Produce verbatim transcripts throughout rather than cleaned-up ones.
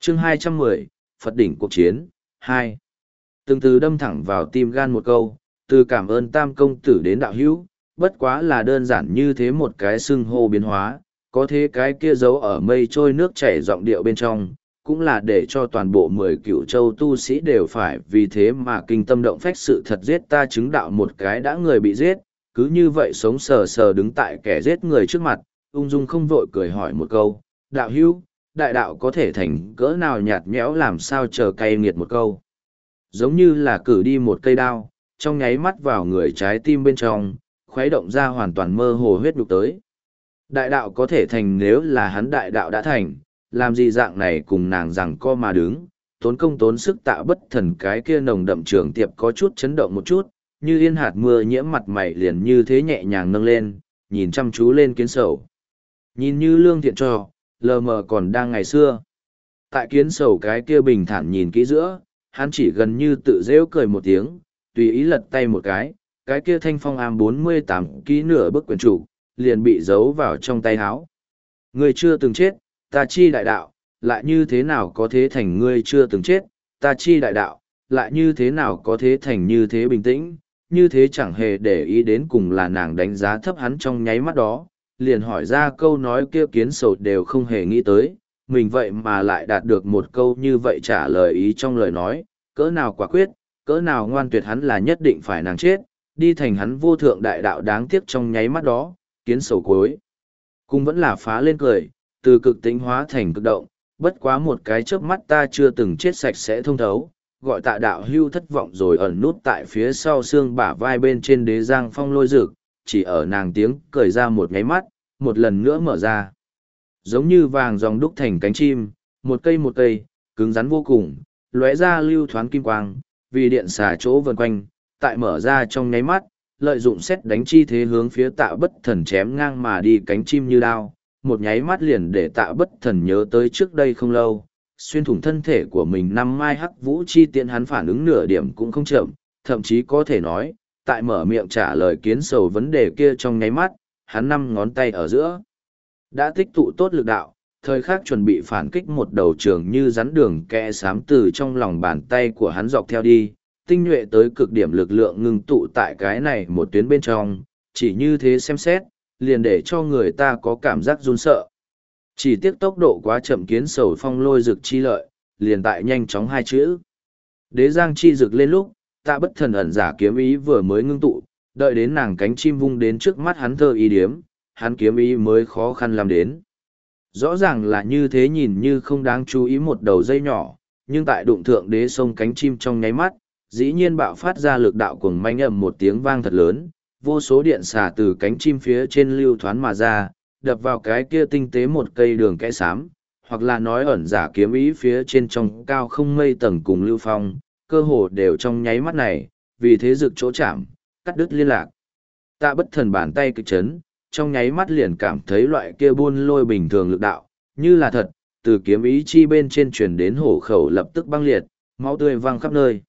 chương hai trăm mười, Phật đỉnh cuộc chiến, hai. Từng từ đâm thẳng vào tim gan một câu, từ cảm ơn tam công tử đến đạo hữu, bất quá là đơn giản như thế một cái xưng hô biến hóa, có thế cái kia giấu ở mây trôi nước chảy giọng điệu bên trong, cũng là để cho toàn bộ mười cựu châu tu sĩ đều phải vì thế mà kinh tâm động phách sự thật giết ta chứng đạo một cái đã người bị giết, cứ như vậy sống sờ sờ đứng tại kẻ giết người trước mặt, ung dung không vội cười hỏi một câu, đạo hữu, đại đạo có thể thành cỡ nào nhạt nhẽo làm sao chờ cay nghiệt một câu. Giống như là cử đi một cây đao, trong nháy mắt vào người trái tim bên trong, khuấy động ra hoàn toàn mơ hồ huyết nhục tới. Đại đạo có thể thành nếu là hắn đại đạo đã thành, làm gì dạng này cùng nàng rằng co mà đứng, tốn công tốn sức tạ bất thần cái kia nồng đậm trường tiệp có chút chấn động một chút, như yên hạt mưa nhiễm mặt mày liền như thế nhẹ nhàng nâng lên, nhìn chăm chú lên kiến sầu. Nhìn như lương thiện cho, lờ mờ còn đang ngày xưa. Tại kiến sầu cái kia bình thản nhìn kỹ giữa, hắn chỉ gần như tự rêu cười một tiếng, tùy ý lật tay một cái, cái kia thanh phong am bốn mươi tám ký nửa bức quyển chủ, liền bị giấu vào trong tay háo. Ngươi chưa từng chết, ta chi đại đạo, lại như thế nào có thế thành ngươi chưa từng chết, ta chi đại đạo, lại như thế nào có thế thành như thế bình tĩnh, như thế chẳng hề để ý đến cùng là nàng đánh giá thấp hắn trong nháy mắt đó, liền hỏi ra câu nói kia kiến sầu đều không hề nghĩ tới, mình vậy mà lại đạt được một câu như vậy trả lời ý trong lời nói, cỡ nào quả quyết, cỡ nào ngoan tuyệt hắn là nhất định phải nàng chết, đi thành hắn vô thượng đại đạo đáng tiếc trong nháy mắt đó, kiến sầu cuối. Cũng vẫn là phá lên cười, từ cực tính hóa thành cực động, bất quá một cái chớp mắt ta chưa từng chết sạch sẽ thông thấu, gọi tạ đạo hưu thất vọng rồi ẩn nút tại phía sau xương bả vai bên trên đế giang phong lôi rực, chỉ ở nàng tiếng cười ra một nháy mắt, một lần nữa mở ra. Giống như vàng dòng đúc thành cánh chim, một cây một cây, cứng rắn vô cùng, lóe ra lưu thoáng kim quang, vì điện xà chỗ vần quanh, tại mở ra trong nháy mắt, lợi dụng xét đánh chi thế hướng phía tạ bất thần chém ngang mà đi cánh chim như đao, một nháy mắt liền để tạ bất thần nhớ tới trước đây không lâu, xuyên thủng thân thể của mình năm mai hắc vũ chi tiện hắn phản ứng nửa điểm cũng không chậm, thậm chí có thể nói, tại mở miệng trả lời kiến sầu vấn đề kia trong nháy mắt, hắn năm ngón tay ở giữa. Đã tích tụ tốt lực đạo, thời khắc chuẩn bị phản kích một đầu trường như rắn đường kẽ xám từ trong lòng bàn tay của hắn dọc theo đi, tinh nhuệ tới cực điểm lực lượng ngưng tụ tại cái này một tuyến bên trong, chỉ như thế xem xét, liền để cho người ta có cảm giác run sợ. Chỉ tiếc tốc độ quá chậm kiến sầu phong lôi rực chi lợi, liền tại nhanh chóng hai chữ. Đế giang chi rực lên lúc, tạ bất thần ẩn giả kiếm ý vừa mới ngưng tụ, đợi đến nàng cánh chim vung đến trước mắt hắn thơ ý điếm, hắn kiếm ý mới khó khăn làm đến. Rõ ràng là như thế nhìn như không đáng chú ý một đầu dây nhỏ, nhưng tại đụng thượng đế sông cánh chim trong nháy mắt, dĩ nhiên bạo phát ra lực đạo cuồng manh ầm một tiếng vang thật lớn, vô số điện xà từ cánh chim phía trên lưu thoán mà ra, đập vào cái kia tinh tế một cây đường kẽ xám, hoặc là nói ẩn giả kiếm ý phía trên trong cao không mây tầng cùng lưu phong, cơ hồ đều trong nháy mắt này, vì thế rực chỗ chạm, cắt đứt liên lạc. Tạ bất thần bàn tay kịch chấn, trong nháy mắt liền cảm thấy loại kia buôn lôi bình thường lực đạo, như là thật, từ kiếm ý chi bên trên truyền đến hổ khẩu lập tức băng liệt, máu tươi văng khắp nơi.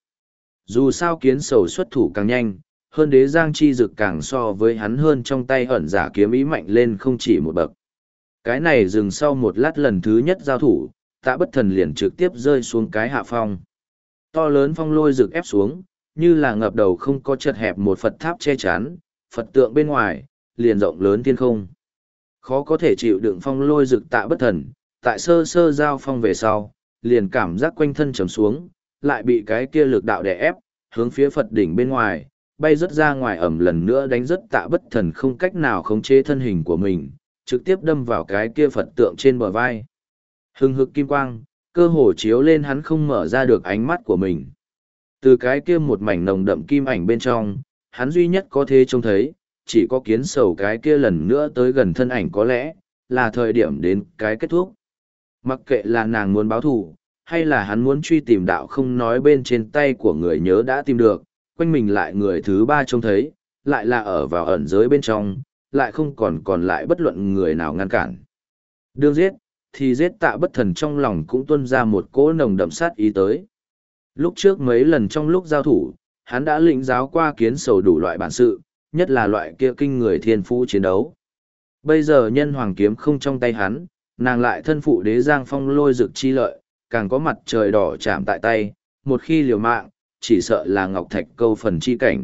Dù sao kiến sầu xuất thủ càng nhanh, hơn đế giang chi dực càng so với hắn hơn trong tay ẩn giả kiếm ý mạnh lên không chỉ một bậc. Cái này dừng sau một lát lần thứ nhất giao thủ, tạ bất thần liền trực tiếp rơi xuống cái hạ phong. To lớn phong lôi rực ép xuống, như là ngập đầu không có chật hẹp một Phật tháp che chắn, Phật tượng bên ngoài, liền rộng lớn thiên không. Khó có thể chịu đựng phong lôi rực tạ bất thần, tại sơ sơ giao phong về sau, liền cảm giác quanh thân trầm xuống, lại bị cái kia lực đạo đè ép, hướng phía Phật đỉnh bên ngoài, bay rất ra ngoài ẩm lần nữa đánh rất tạ bất thần không cách nào khống chế thân hình của mình, trực tiếp đâm vào cái kia Phật tượng trên bờ vai. Hừng hực kim quang, cơ hồ chiếu lên hắn không mở ra được ánh mắt của mình. Từ cái kia một mảnh nồng đậm kim ảnh bên trong, hắn duy nhất có thể trông thấy, chỉ có kiến sầu cái kia lần nữa tới gần thân ảnh có lẽ, là thời điểm đến cái kết thúc. Mặc kệ là nàng muốn báo thù, hay là hắn muốn truy tìm đạo không nói bên trên tay của người nhớ đã tìm được, quanh mình lại người thứ ba trông thấy, lại là ở vào ẩn giới bên trong, lại không còn còn lại bất luận người nào ngăn cản. Đương giết, thì giết tạ bất thần trong lòng cũng tuôn ra một cỗ nồng đậm sát ý tới. Lúc trước mấy lần trong lúc giao thủ, hắn đã lĩnh giáo qua kiến sầu đủ loại bản sự, nhất là loại kia kinh người thiên phú chiến đấu. Bây giờ nhân hoàng kiếm không trong tay hắn, nàng lại thân phụ đế giang phong lôi rực chi lợi, càng có mặt trời đỏ chạm tại tay, một khi liều mạng, chỉ sợ là ngọc thạch câu phần chi cảnh.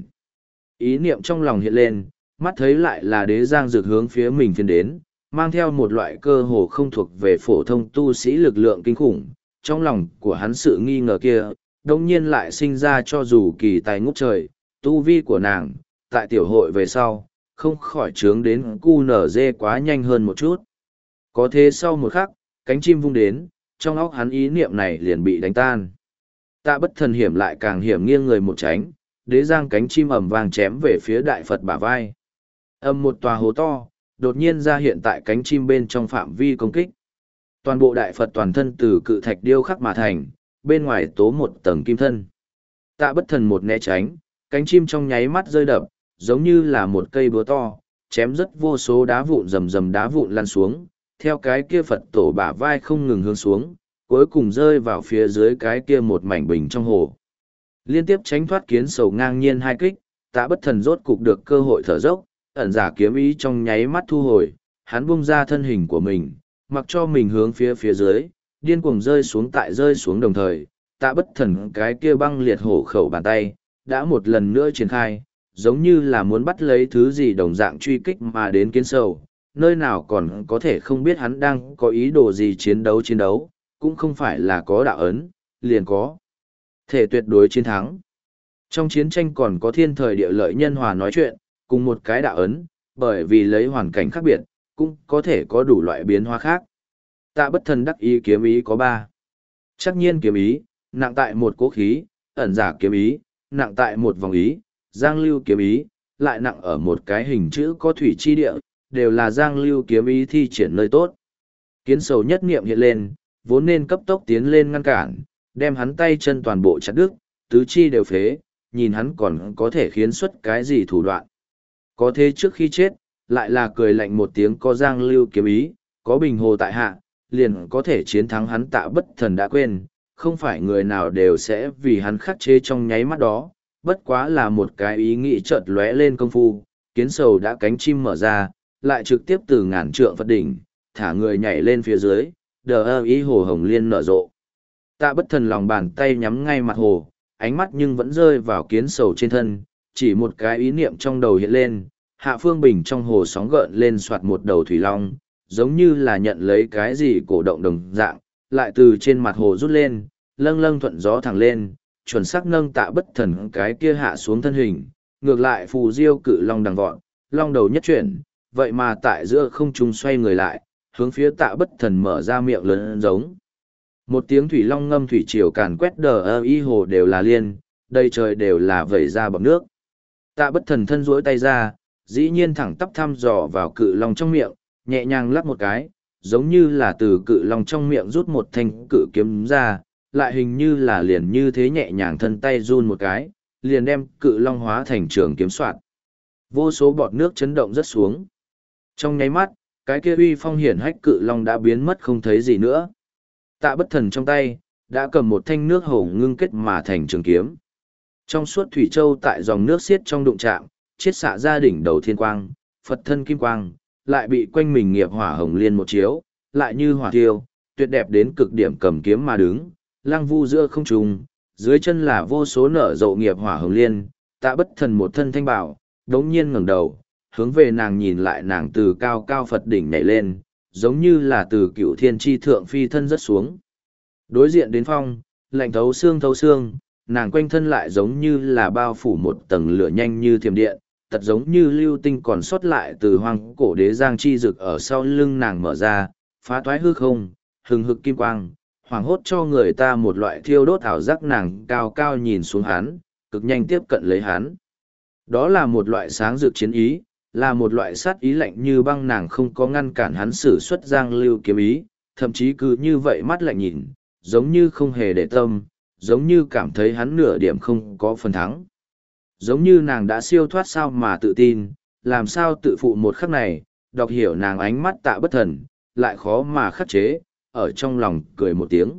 Ý niệm trong lòng hiện lên, mắt thấy lại là đế giang dược hướng phía mình phiên đến, mang theo một loại cơ hồ không thuộc về phổ thông tu sĩ lực lượng kinh khủng. Trong lòng của hắn sự nghi ngờ kia, đồng nhiên lại sinh ra cho dù kỳ tài ngút trời, tu vi của nàng, tại tiểu hội về sau, không khỏi trướng đến cu nở dê quá nhanh hơn một chút. Có thế sau một khắc, cánh chim vung đến, trong óc hắn ý niệm này liền bị đánh tan. Tạ bất thần hiểm lại càng hiểm nghiêng người một tránh, đế giang cánh chim ầm vang chém về phía đại Phật bả vai. Âm một tòa hố to, đột nhiên ra hiện tại cánh chim bên trong phạm vi công kích. Toàn bộ đại Phật toàn thân từ cự thạch điêu khắc mà thành, bên ngoài tố một tầng kim thân. Tạ bất thần một né tránh, cánh chim trong nháy mắt rơi đập, giống như là một cây búa to, chém rất vô số đá vụn rầm rầm đá vụn lăn xuống, theo cái kia Phật tổ bả vai không ngừng hướng xuống, cuối cùng rơi vào phía dưới cái kia một mảnh bình trong hồ. Liên tiếp tránh thoát kiến sầu ngang nhiên hai kích, Tạ bất thần rốt cục được cơ hội thở dốc, ẩn giả kiếm ý trong nháy mắt thu hồi, hắn bung ra thân hình của mình, mặc cho mình hướng phía phía dưới, điên cuồng rơi xuống tại rơi xuống đồng thời, Tạ bất thần cái kia băng liệt hổ khẩu bàn tay, đã một lần nữa triển khai, giống như là muốn bắt lấy thứ gì đồng dạng truy kích mà đến kiến sầu, nơi nào còn có thể không biết hắn đang có ý đồ gì chiến đấu chiến đấu, cũng không phải là có đạo ấn, liền có thể tuyệt đối chiến thắng. Trong chiến tranh còn có thiên thời địa lợi nhân hòa nói chuyện, cùng một cái đạo ấn, bởi vì lấy hoàn cảnh khác biệt, cũng có thể có đủ loại biến hóa khác. Tạ bất thần đắc ý kiếm ý có ba. Chắc nhiên kiếm ý, nặng tại một cố khí, ẩn giả kiếm ý, nặng tại một vòng ý, giang lưu kiếm ý, lại nặng ở một cái hình chữ có thủy chi địa, đều là giang lưu kiếm ý thi triển nơi tốt. Kiến sầu nhất niệm hiện lên, vốn nên cấp tốc tiến lên ngăn cản, đem hắn tay chân toàn bộ chặt đứt, tứ chi đều phế, nhìn hắn còn có thể khiến xuất cái gì thủ đoạn. Có thế trước khi chết, lại là cười lạnh một tiếng có giang lưu kiếm ý, có bình hồ tại hạ, liền có thể chiến thắng hắn. Tạ bất thần đã quên, không phải người nào đều sẽ vì hắn khắc chế trong nháy mắt đó, bất quá là một cái ý nghĩ chợt lóe lên công phu, kiến sầu đã cánh chim mở ra, lại trực tiếp từ ngàn trượng Phật đỉnh, thả người nhảy lên phía dưới, đờ ơ ý hồ hồng liên nở rộ. Tạ bất thần lòng bàn tay nhắm ngay mặt hồ, ánh mắt nhưng vẫn rơi vào kiến sầu trên thân, chỉ một cái ý niệm trong đầu hiện lên, hạ phương bình trong hồ sóng gợn lên soạt một đầu thủy long, giống như là nhận lấy cái gì cổ động đồng dạng, lại từ trên mặt hồ rút lên, lâng lâng thuận gió thẳng lên, chuẩn xác nâng Tạ bất thần cái kia hạ xuống thân hình, ngược lại phù diêu cự long đằng vọt, long đầu nhất chuyển, vậy mà tại giữa không trung xoay người lại, hướng phía Tạ bất thần mở ra miệng lớn giống. Một tiếng thủy long ngâm thủy triều càn quét đờ ơ y hồ đều là liên, đầy trời đều là vẩy ra bọt nước. Tạ bất thần thân duỗi tay ra, dĩ nhiên thẳng tắp thăm dò vào cự long trong miệng, nhẹ nhàng lắp một cái, giống như là từ cự long trong miệng rút một thanh cự kiếm ra, lại hình như là liền như thế nhẹ nhàng thân tay run một cái, liền đem cự long hóa thành trường kiếm soạt. Vô số bọt nước chấn động rất xuống. Trong nháy mắt, cái kia uy phong hiển hách cự long đã biến mất không thấy gì nữa. Tạ bất thần trong tay, đã cầm một thanh nước hổ ngưng kết mà thành trường kiếm. Trong suốt thủy châu tại dòng nước xiết trong đụng chạm, chiết xạ ra đỉnh đầu thiên quang, Phật thân kim quang, lại bị quanh mình nghiệp hỏa hồng liên một chiếu, lại như hỏa tiêu, tuyệt đẹp đến cực điểm cầm kiếm mà đứng, lăng vu giữa không trung, dưới chân là vô số nở rộ nghiệp hỏa hồng liên. Tạ bất thần một thân thanh bảo, đống nhiên ngẩng đầu, hướng về nàng nhìn lại, nàng từ cao cao Phật đỉnh nhảy lên, giống như là từ cựu thiên tri thượng phi thân rất xuống. Đối diện đến phong, lạnh thấu xương thấu xương, nàng quanh thân lại giống như là bao phủ một tầng lửa nhanh như thiểm điện, thật giống như lưu tinh còn sót lại từ hoang cổ đế giang chi rực ở sau lưng nàng mở ra, phá toái hư không, hừng hực kim quang, hoàng hốt cho người ta một loại thiêu đốt ảo giác. Nàng cao cao nhìn xuống hắn, cực nhanh tiếp cận lấy hắn. Đó là một loại sáng rực chiến ý, là một loại sát ý lạnh như băng. Nàng không có ngăn cản hắn sử xuất giang lưu kiếm ý, thậm chí cứ như vậy mắt lạnh nhìn, giống như không hề để tâm, giống như cảm thấy hắn nửa điểm không có phần thắng. Giống như nàng đã siêu thoát sao mà tự tin, làm sao tự phụ một khắc này, đọc hiểu nàng ánh mắt Tạ bất thần, lại khó mà khắc chế, ở trong lòng cười một tiếng.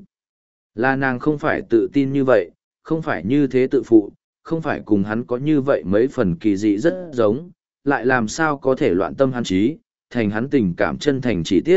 Là nàng không phải tự tin như vậy, không phải như thế tự phụ, không phải cùng hắn có như vậy mấy phần kỳ dị rất giống, lại làm sao có thể loạn tâm hắn trí, thành hắn tình cảm chân thành chỉ tiếc,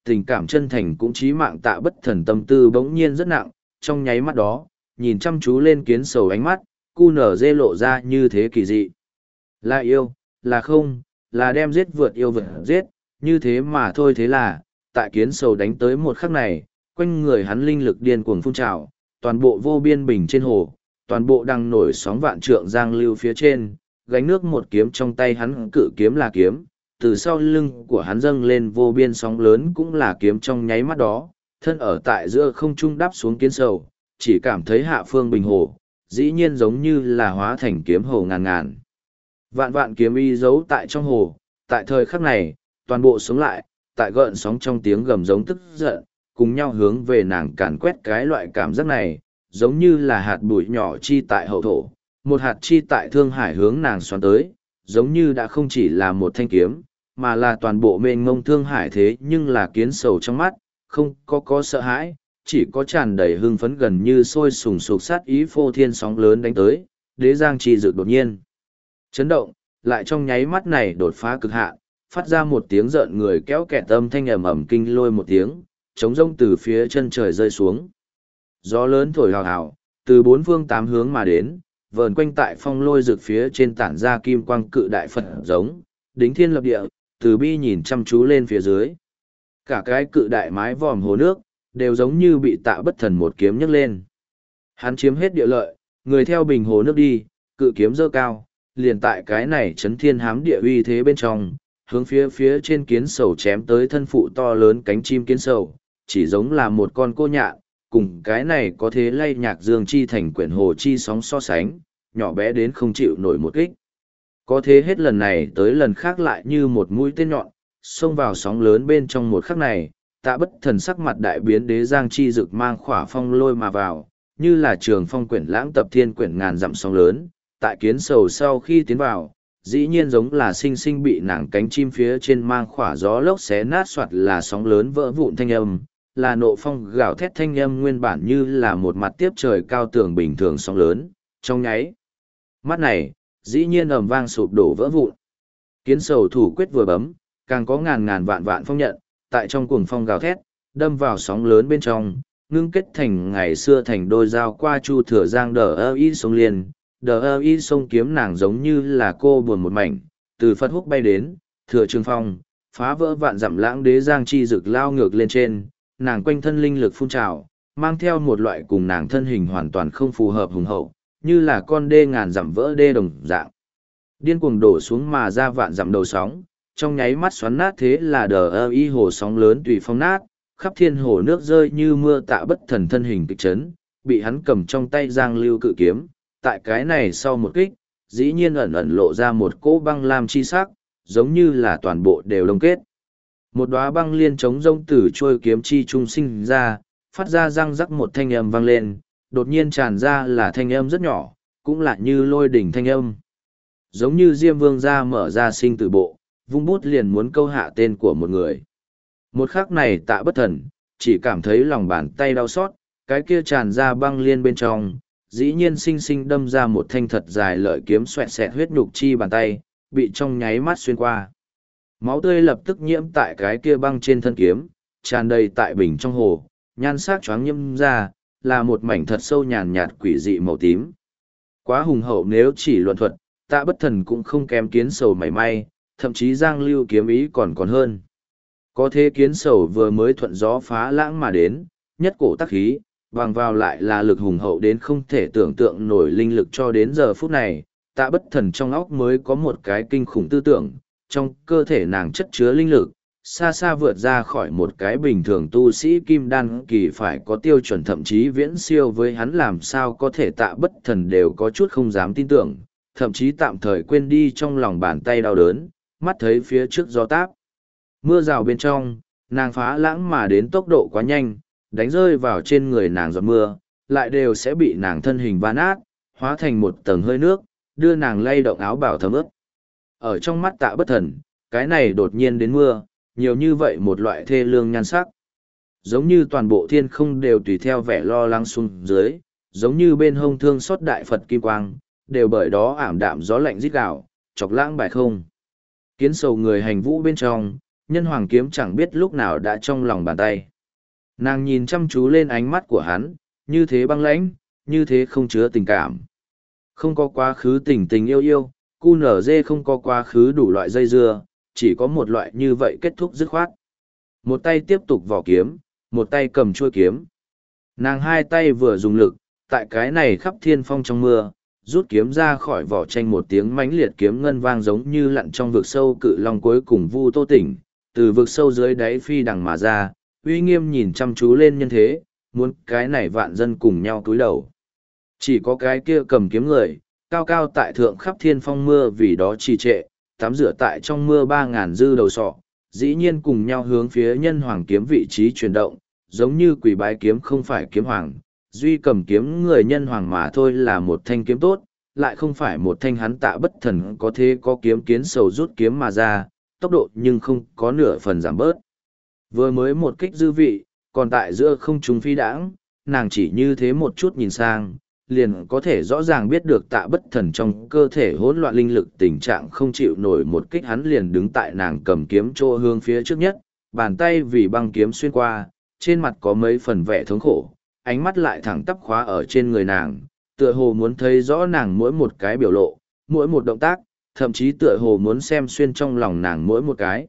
tình cảm chân thành cũng chí mạng Tạ Bất Thần tâm tư bỗng nhiên rất nặng, trong nháy mắt đó, nhìn chăm chú lên kiến sầu ánh mắt, cu nở dê lộ ra như thế kỳ dị. Là yêu, là không, là đem giết vượt yêu vượt giết, như thế mà thôi. Thế là, tại kiến sầu đánh tới một khắc này, quanh người hắn linh lực điên cuồng phun trào, toàn bộ vô biên bình trên hồ, toàn bộ đang nổi sóng vạn trượng giang lưu phía trên, gánh nước một kiếm trong tay hắn, cự kiếm là kiếm, từ sau lưng của hắn dâng lên vô biên sóng lớn cũng là kiếm. Trong nháy mắt đó, thân ở tại giữa không trung đáp xuống kiến sầu, chỉ cảm thấy hạ phương bình hồ, dĩ nhiên giống như là hóa thành kiếm hồ ngàn ngàn. Vạn vạn kiếm y giấu tại trong hồ, tại thời khắc này, toàn bộ sống lại, tại gợn sóng trong tiếng gầm giống tức giận, cùng nhau hướng về nàng càn quét. Cái loại cảm giác này, giống như là hạt bụi nhỏ chi tại hậu thổ, một hạt chi tại thương hải hướng nàng xoắn tới, giống như đã không chỉ là một thanh kiếm, mà là toàn bộ mênh mông thương hải. Thế nhưng là kiến sầu trong mắt, không có có sợ hãi, chỉ có tràn đầy hưng phấn, gần như sôi sùng sục sát ý. Phô thiên sóng lớn đánh tới, đế giang chi dược đột nhiên chấn động, lại trong nháy mắt này đột phá cực hạn, phát ra một tiếng rợn người kéo kẹt âm thanh ầm ầm kinh lôi một tiếng, trống rông từ phía chân trời rơi xuống. Gió lớn thổi hào hào, từ bốn phương tám hướng mà đến, vờn quanh tại phong lôi rực phía trên tản ra kim quang cự đại Phật giống, đính thiên lập địa, từ bi nhìn chăm chú lên phía dưới. Cả cái cự đại mái vòm hồ nước, đều giống như bị Tạ Bất Thần một kiếm nhấc lên. Hắn chiếm hết địa lợi, người theo bình hồ nước đi, cự kiếm dơ cao, liền tại cái này chấn thiên hám địa uy thế bên trong, hướng phía phía trên kiến sầu chém tới. Thân phụ to lớn cánh chim kiến sầu, chỉ giống là một con cô nhạn, cùng cái này có thế lay nhạc dương chi thành quyển hồ chi sóng so sánh, nhỏ bé đến không chịu nổi một kích. Có thế hết lần này tới lần khác lại như một mũi tên nhọn, xông vào sóng lớn bên trong. Một khắc này, Tạ Bất Thần sắc mặt đại biến, đế giang chi dực mang khỏa phong lôi mà vào, như là trường phong quyển lãng tập thiên quyển ngàn dặm sóng lớn. Tại kiến sầu sau khi tiến vào, dĩ nhiên giống là sinh sinh bị nàng cánh chim phía trên mang khỏa gió lốc xé nát, soạt là sóng lớn vỡ vụn thanh âm, là nộ phong gào thét thanh âm. Nguyên bản như là một mặt tiếp trời cao tường bình thường sóng lớn, trong nháy mắt này, dĩ nhiên ầm vang sụp đổ vỡ vụn. Kiến sầu thủ quyết vừa bấm, càng có ngàn ngàn vạn vạn phong nhận, tại trong cuồng phong gào thét, đâm vào sóng lớn bên trong, ngưng kết thành ngày xưa thành đôi dao qua chu thừa giang đờ ơ y sông liền. Đờ ơ y sông kiếm nàng giống như là cô buồn một mảnh, từ Phật húc bay đến, thừa trường phong, phá vỡ vạn dặm lãng đế giang chi rực lao ngược lên trên, nàng quanh thân linh lực phun trào, mang theo một loại cùng nàng thân hình hoàn toàn không phù hợp hùng hậu, như là con đê ngàn dặm vỡ đê đồng dạng. Điên cuồng đổ xuống mà ra vạn dặm đầu sóng, trong nháy mắt xoắn nát. Thế là đờ ơ y hồ sóng lớn tùy phong nát, khắp thiên hồ nước rơi như mưa. Tạ Bất Thần thân hình kịch chấn, bị hắn cầm trong tay giang lưu cự kiếm. Tại cái này sau một kích, dĩ nhiên ẩn ẩn lộ ra một cỗ băng lam chi sắc, giống như là toàn bộ đều đông kết. Một đóa băng liên chống rông từ trôi kiếm chi trung sinh ra, phát ra răng rắc một thanh âm vang lên, đột nhiên tràn ra là thanh âm rất nhỏ, cũng là như lôi đỉnh thanh âm. Giống như Diêm Vương ra mở ra sinh tử bộ, vung bút liền muốn câu hạ tên của một người. Một khắc này Tạ Bất Thần, chỉ cảm thấy lòng bàn tay đau xót, cái kia tràn ra băng liên bên trong, dĩ nhiên sinh sinh đâm ra một thanh thật dài lợi kiếm xoẹt xẹt huyết nhục chi bàn tay, bị trong nháy mắt xuyên qua. Máu tươi lập tức nhiễm tại cái kia băng trên thân kiếm, tràn đầy tại bình trong hồ, nhan sắc choáng nhiễm ra, là một mảnh thật sâu nhàn nhạt quỷ dị màu tím. Quá hùng hậu, nếu chỉ luận thuật, Tạ Bất Thần cũng không kém kiến sầu mảy may, thậm chí giang lưu kiếm ý còn còn hơn. Có thế kiến sầu vừa mới thuận gió phá lãng mà đến, nhất cổ tắc khí, vàng vào lại là lực hùng hậu đến không thể tưởng tượng nổi linh lực. Cho đến giờ phút này, Tạ Bất Thần trong óc mới có một cái kinh khủng tư tưởng, trong cơ thể nàng chất chứa linh lực, xa xa vượt ra khỏi một cái bình thường tu sĩ kim đan kỳ phải có tiêu chuẩn, thậm chí viễn siêu với hắn. Làm sao có thể? Tạ Bất Thần đều có chút không dám tin tưởng, thậm chí tạm thời quên đi trong lòng bàn tay đau đớn, mắt thấy phía trước gió táp mưa rào bên trong, nàng phá lãng mà đến tốc độ quá nhanh, đánh rơi vào trên người nàng giọt mưa, lại đều sẽ bị nàng thân hình van át, hóa thành một tầng hơi nước, đưa nàng lay động áo bào thấm ướt. Ở trong mắt Tạ Bất Thần, cái này đột nhiên đến mưa, nhiều như vậy một loại thê lương nhan sắc. Giống như toàn bộ thiên không đều tùy theo vẻ lo lắng xuống dưới, giống như bên hông thương xót đại Phật kim quang, đều bởi đó ảm đạm gió lạnh rít gào, chọc lãng bài không. Kiến sầu người hành vũ bên trong, Nhân hoàng kiếm chẳng biết lúc nào đã trong lòng bàn tay. Nàng nhìn chăm chú lên ánh mắt của hắn, như thế băng lãnh, như thế không chứa tình cảm. Không có quá khứ tình tình yêu yêu, cu nở dê không có quá khứ đủ loại dây dưa, chỉ có một loại như vậy kết thúc dứt khoát. Một tay tiếp tục vỏ kiếm, một tay cầm chuôi kiếm. Nàng hai tay vừa dùng lực, tại cái này khắp thiên phong trong mưa, rút kiếm ra khỏi vỏ tranh một tiếng mãnh liệt kiếm ngân vang giống như lặn trong vực sâu cự long cuối cùng vu tô tỉnh, từ vực sâu dưới đáy phi đằng mà ra, uy nghiêm nhìn chăm chú lên nhân thế, muốn cái này vạn dân cùng nhau cúi đầu. Chỉ có cái kia cầm kiếm người, cao cao tại thượng khắp thiên phong mưa vì đó trì trệ, tắm rửa tại trong mưa ba ngàn dư đầu sọ, dĩ nhiên cùng nhau hướng phía nhân hoàng kiếm vị trí chuyển động, giống như quỷ bái kiếm không phải kiếm hoàng, duy cầm kiếm người nhân hoàng mà thôi là một thanh kiếm tốt, lại không phải một thanh hắn tạ bất thần có thế có kiếm kiến sầu rút kiếm mà ra, tốc độ nhưng không có nửa phần giảm bớt. Vừa mới một kích dư vị, còn tại giữa không trung phi đãng, nàng chỉ như thế một chút nhìn sang, liền có thể rõ ràng biết được tạ bất thần trong cơ thể hỗn loạn linh lực tình trạng không chịu nổi một kích, hắn liền đứng tại nàng cầm kiếm chỗ hướng phía trước nhất, bàn tay vì băng kiếm xuyên qua, trên mặt có mấy phần vẻ thống khổ, ánh mắt lại thẳng tắp khóa ở trên người nàng, tựa hồ muốn thấy rõ nàng mỗi một cái biểu lộ, mỗi một động tác, thậm chí tựa hồ muốn xem xuyên trong lòng nàng mỗi một cái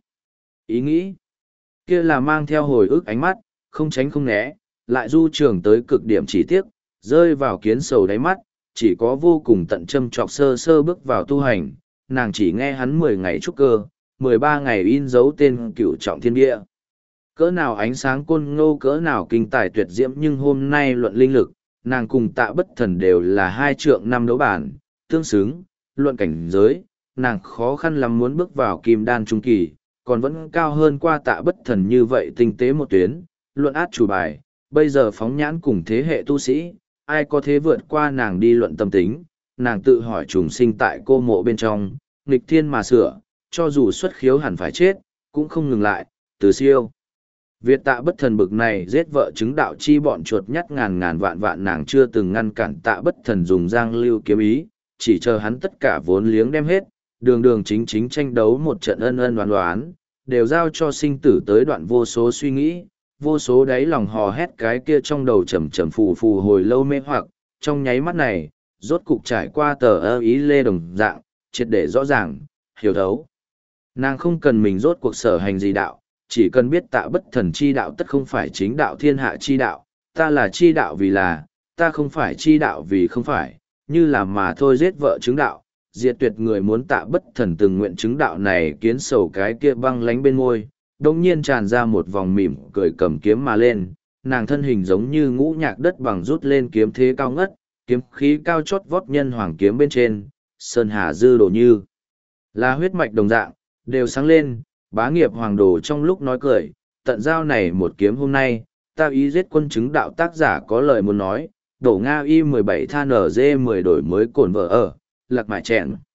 ý nghĩ. Kia là mang theo hồi ức ánh mắt, không tránh không né, lại du trường tới cực điểm chỉ tiếc, rơi vào kiến sầu đáy mắt, chỉ có vô cùng tận châm trọc sơ sơ bước vào tu hành, nàng chỉ nghe hắn mười ngày trúc cơ, mười ba ngày in dấu tên cửu trọng thiên địa. Cỡ nào ánh sáng côn ngô, cỡ nào kinh tài tuyệt diễm, nhưng hôm nay luận linh lực, nàng cùng tạ bất thần đều là hai trượng năm đấu bản, tương xứng, luận cảnh giới, nàng khó khăn lắm muốn bước vào kim đan trung kỳ, còn vẫn cao hơn qua tạ bất thần như vậy tinh tế một tuyến, luận át chủ bài, bây giờ phóng nhãn cùng thế hệ tu sĩ, ai có thế vượt qua nàng đi luận tâm tính, nàng tự hỏi trùng sinh tại cô mộ bên trong, nghịch thiên mà sửa, cho dù xuất khiếu hẳn phải chết, cũng không ngừng lại, từ siêu. Việt tạ bất thần bực này giết vợ chứng đạo chi bọn chuột nhắt ngàn ngàn vạn vạn, nàng chưa từng ngăn cản tạ bất thần dùng giang lưu kiếm ý, chỉ chờ hắn tất cả vốn liếng đem hết, đường đường chính chính tranh đấu một trận ân ân đoán đoán, đều giao cho sinh tử tới đoạn vô số suy nghĩ, vô số đáy lòng hò hét cái kia trong đầu trầm trầm phù phù hồi lâu mê hoặc, trong nháy mắt này, rốt cục trải qua tờ ơ ý lê đồng dạng, triệt để rõ ràng, hiểu thấu. Nàng không cần mình rốt cuộc sở hành gì đạo, chỉ cần biết tạ bất thần chi đạo tất không phải chính đạo thiên hạ chi đạo, ta là chi đạo vì là, ta không phải chi đạo vì không phải, như là mà thôi giết vợ chứng đạo, diệt tuyệt người muốn tạ bất thần từng nguyện chứng đạo này, kiến sầu cái kia băng lánh bên môi, đồng nhiên tràn ra một vòng mỉm cười cầm kiếm mà lên, nàng thân hình giống như ngũ nhạc đất bằng rút lên kiếm thế cao ngất, kiếm khí cao chót vót nhân hoàng kiếm bên trên, sơn hà dư đồ như là huyết mạch đồng dạng, đều sáng lên, bá nghiệp hoàng đồ trong lúc nói cười, tận giao này một kiếm hôm nay, ta ý giết quân chứng đạo. Tác giả có lời muốn nói, đổ Nga y mười bảy than ở dê mười đổi mới cồn vợ ở, lạc mại chẹn.